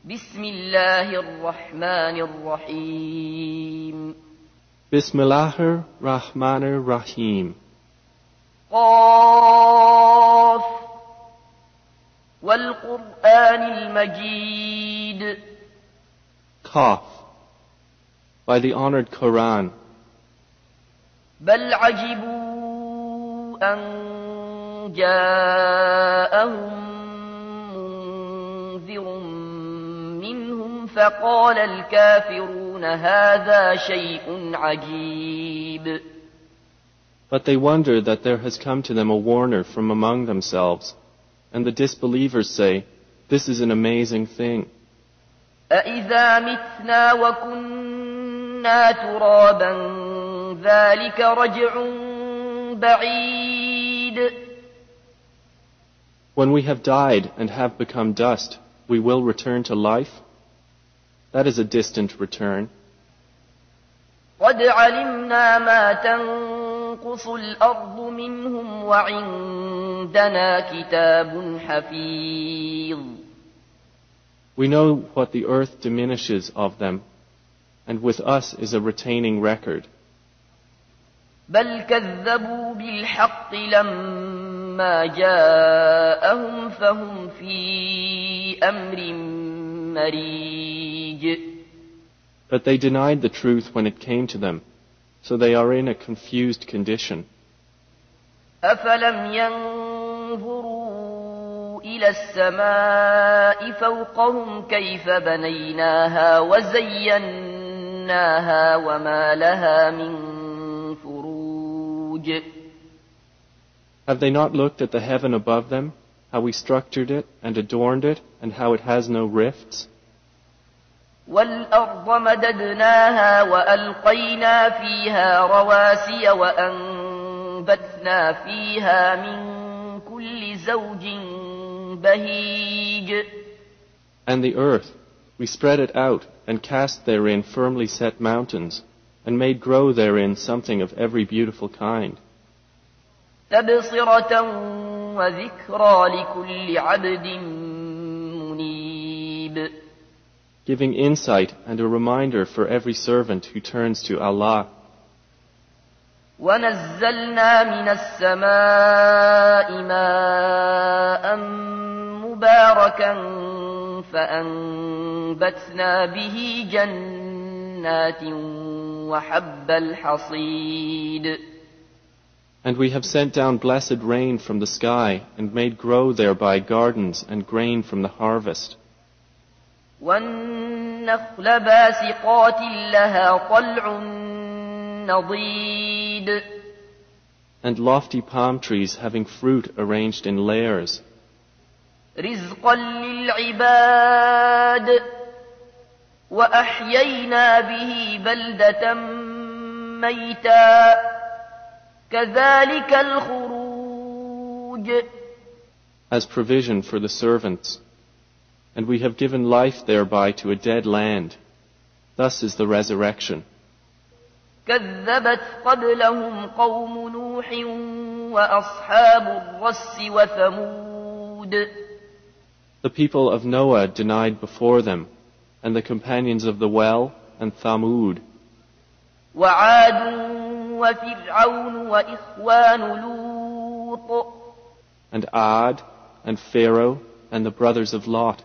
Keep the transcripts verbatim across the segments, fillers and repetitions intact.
بسم الله الرحمن الرحيم Bismillahir Rahmanir Rahim. قاف والقرآن المجيد. Qaf, by the honored Quran. بل عجبوا أن جاءهم منذر منهم فقال الكافرون هذا شيء عجيب. But they wonder that there has come to them a warner from among themselves, and the disbelievers say, this is an amazing thing. أَإِذَا مِتْنَا وَكُنَّا تُرَابًا ذَلِكَ رَجْعٌ بَعِيدٌ. When we have died and have become dust, we will return to life? That is a distant return. قَدْ عَلِمْنَا مَا تَنقُصُ الْأَرْضُ مِنْهُمْ وَعِندَنَا كِتَابٌ حَفِيظٌ. We know what the earth diminishes of them, and with us is a retaining record. بل كذبوا بالحق لما جاءهم فهم في أمر مريج. But they denied the truth when it came to them, so they are in a confused condition. أفلم ينظروا إلى السماء فوقهم كيف بنيناها وزيناها وما لها من Have they not looked at the heaven above them, how we structured it and adorned it, and how it has no rifts? وَالْأَرْضَ مَدَدْنَاهَا وَأَلْقَيْنَا فِيهَا رَوَاسِيَ وَأَنبَتْنَا فِيهَا مِن كُلِّ زَوْجٍ بَهِيجٍ. And the earth, we spread it out and cast therein firmly set mountains, and made grow therein something of every beautiful kind. تَبْصِرَةً وَذِكْرَى لِكُلِّ عَبْدٍ مُنِيبٍ. Giving insight and a reminder for every servant who turns to Allah. وَنَزَّلْنَا مِنَ السَّمَاءِ مَاءً مُبَارَكًا فَأَنبَتْنَا بِهِ جَنَّاتٍ وَحَبَّ الْحَصِيدِ. And we have sent down blessed rain from the sky and made grow thereby gardens and grain from the harvest. وَالنَّخْلَ بَاسِقَاتٍ لَهَا طَلْعٌ نَضِيدٌ. And lofty palm trees having fruit arranged in layers. رِزْقًا لِلْعِبَادِ وَأَحْيَيْنَا بِهِ بَلْدَةً مَيْتًا كَذَلِكَ الْخُرُوجُ. As provision for the servants. And we have given life thereby to a dead land. Thus is the resurrection. كذبت قبلهم قوم نوح وأصحاب الرس وثمود. The people of Noah denied before them, and the companions of the well and Thamud. وعاد وفرعون وإخوان لوط. And Ad and Pharaoh and the brothers of Lot.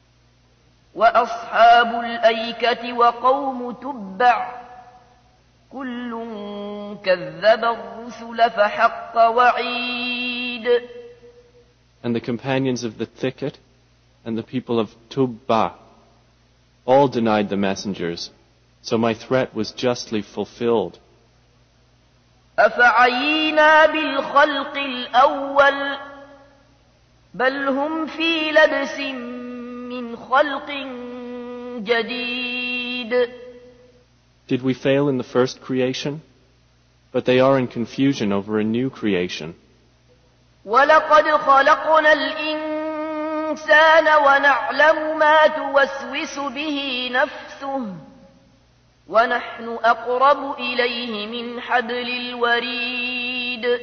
وأصحاب الأيكة وقوم تبع كل كذب الرسل فحق وعيد. And the companions of the thicket and the people of Tubba all denied the messengers, so my threat was justly fulfilled. أفعينا بالخلق الأول بل هم في لبس من خلق جديد. Did we fail in the first creation? But they are in confusion over a new creation. وَلَقَدْ خَلَقْنَا الْإِنسَانَ وَنَعْلَمُ مَا تُوَسْوِسُ بِهِ نَفْسُهُ وَنَحْنُ أَقْرَبُ إِلَيْهِ مِنْ حَبْلِ الْوَرِيدِ.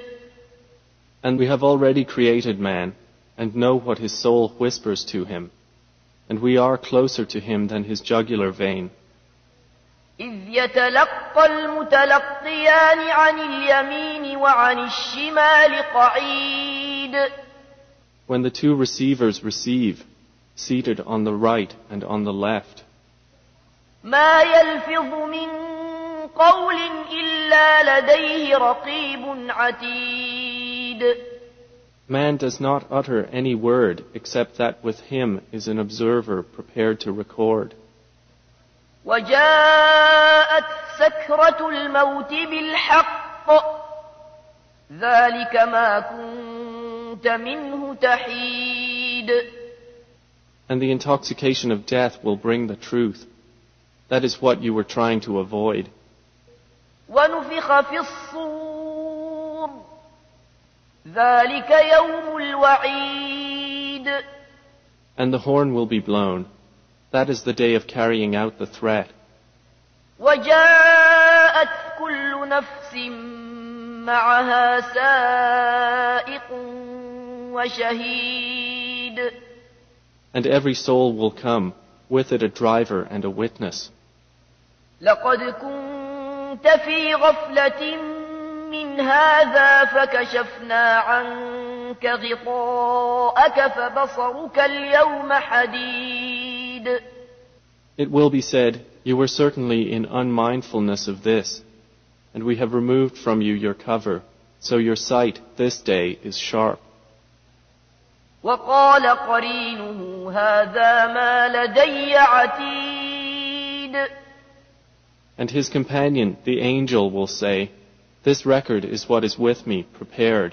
And we have already created man, and know what his soul whispers to him. and we are closer to him than his jugular vein. إذ يتلقى المتلقيان عن اليمين وعن الشمال قعيد. When the two receivers receive, seated on the right and on the left. ما يلفظ من قول إلا لديه رقيب عتيد. Man does not utter any word except that with him is an observer prepared to record. وجاءت سكرة الموت بالحق ذلك ما كنت منه تحيد. And the intoxication of death will bring the truth. That is what you were trying to avoid. ونفخ في الصور ذلك يوم الوعيد. And the horn will be blown. That is the day of carrying out the threat. وجاءت كل نفس معها سائق وشهيد. And every soul will come, with it a driver and a witness. لقد كنت في غفلة من هذا فكشفنا عنك غطاءك فبصرك اليوم حديد. It will be said, you were certainly in unmindfulness of this, and we have removed from you your cover, so your sight this day is sharp. وقال قرينه هذا ما لدي عتيد. And his companion, the angel, will say, this record is what is with me, prepared.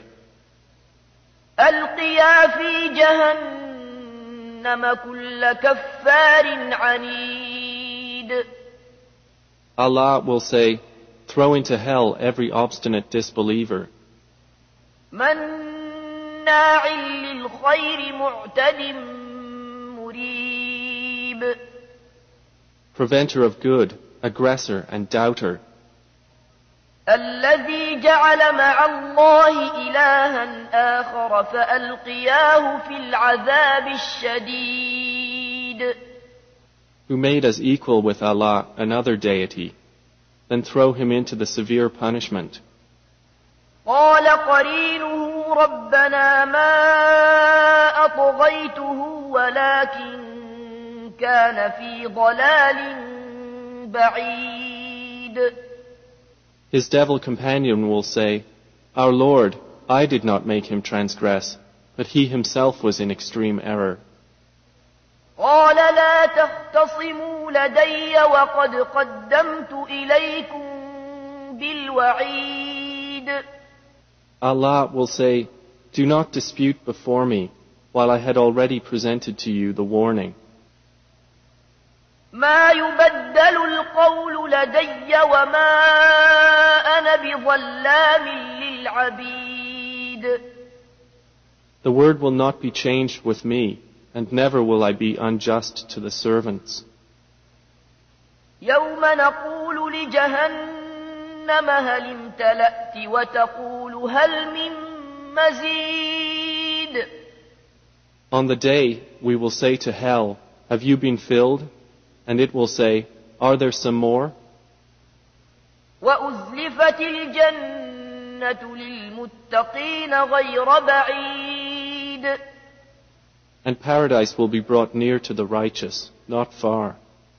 ألقيا في جهنم كل كفار عنيد. Allah will say, throw into hell every obstinate disbeliever. مناع للخير معتد مريب. Preventer of good, aggressor and doubter. الذي جعل مع الله إلها آخر فألقياه في العذاب الشديد. Who made us equal with Allah another deity, then throw him into the severe punishment. قال قرينه ربنا ما أطغيته ولكن كان في ضلال بعيد. His devil companion will say, our Lord, I did not make him transgress, but he himself was in extreme error. قال لا تختصموا لدي وقد قدمت إليكم بالوعيد. Allah will say, do not dispute before me, while I had already presented to you the warning. ما يبدل القول لدي وما أنا بظلام للعبيد. The word will not be changed with me, and never will I be unjust to the servants. يوم نقول لجهنم هل امتلأت وتقول هل من مزيد. On the day we will say to hell, have you been filled? And it will say, are there some more? وأزلفت الجنة للمتقين غير بعيد. And paradise will be brought near to the righteous, not far.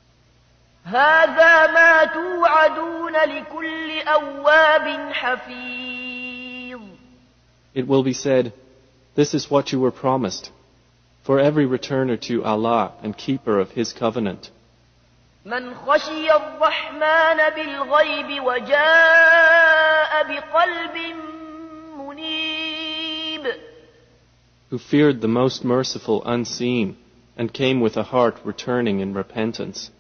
هذا ما توعدون لكل أواب حفيظ. It will be said, this is what you were promised, for every returner to Allah and keeper of His covenant. من خشي الرحمن بالغيب وجاء بقلب منيب. Who feared the most merciful unseen and came with a heart returning in repentance.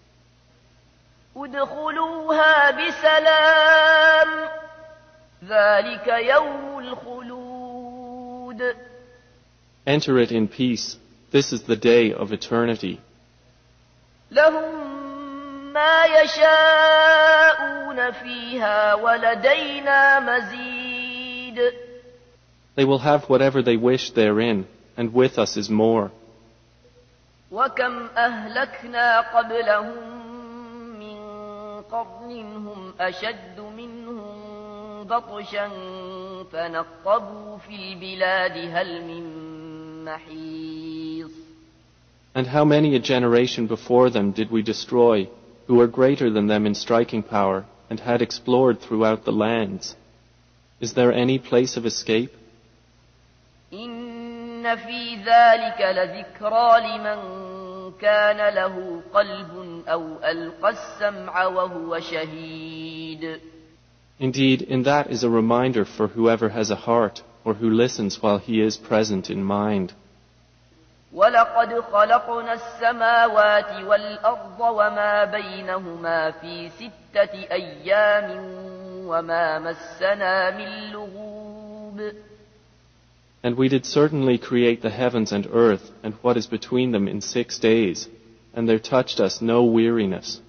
ادخلوها بسلام ذلك يوم الخلود. Enter it in peace. This is the day of eternity. لهم ما يشاءون فيها ولدينا مزيد. They will have whatever they wish therein, and with us is more. وكم أهلكنا قبلهم من قرن هم أشد منهم بطشا فنقبوا في البلاد هل من محيص. And how many a generation before them did we destroy, who were greater than them in striking power, and had explored throughout the lands? Is there any place of escape? إن في ذلك لذكرى لمن كان له قلب أو ألقى السمع وهو شهيد. Indeed, in that is a reminder for whoever has a heart, or who listens while he is present in mind. وَلَقَدْ خَلَقْنَا السَّمَاوَاتِ وَالْأَرْضَ وَمَا بَيْنَهُمَا فِي سِتَّةِ أَيَّامٍ وَمَا مَسَّنَا مِن لُّغُوبٍ. And we did certainly create the heavens and earth and what is between them in six days, and there touched us no weariness.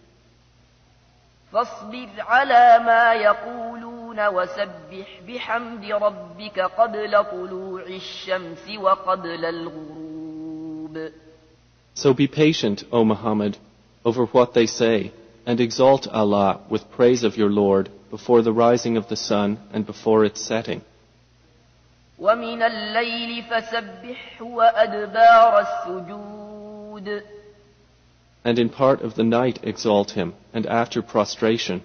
فاصبر على ما يقولون وسبح بحمد ربك قبل طلوع الشمس وقبل الغروب. So be patient, O Muhammad, over what they say, and exalt Allah with praise of your Lord before the rising of the sun and before its setting. ومن الليل فسبحه وأدبار السجود. And in part of the night exalt him, and after prostration.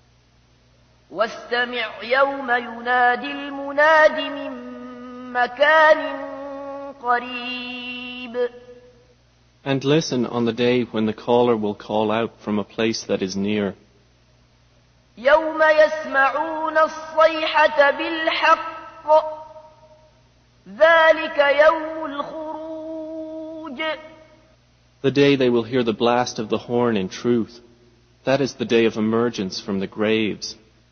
واستمع يوم ينادي المناد من مكان قريب. And listen on the day when the caller will call out from a place that is near. يوم يسمعون الصيحة بالحق ذلك يوم الخروج. The day they will hear the blast of the horn in truth. That is the day of emergence from the graves.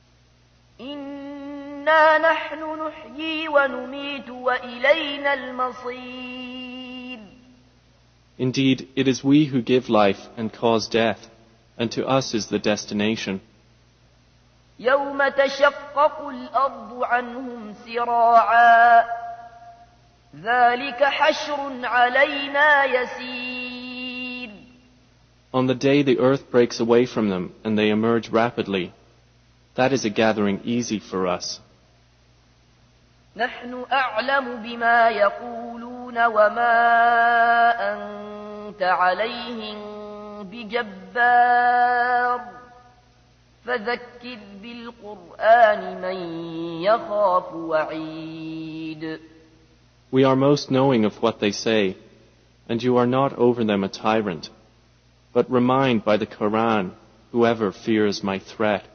إنا نحن نحيي ونميت وإلينا المصير. Indeed, it is we who give life and cause death, and to us is the destination. يوم تشقق الأرض عنهم سراعا ذلك حشر علينا يسير. On the day the earth breaks away from them and they emerge rapidly, that is a gathering easy for us. نحن أعلم بما يقولون وما أنت عليهم بجبار فذكر بالقرآن من يخاف وعيد. We are most knowing of what they say, and you are not over them a tyrant, but remind by the Quran whoever fears my threat.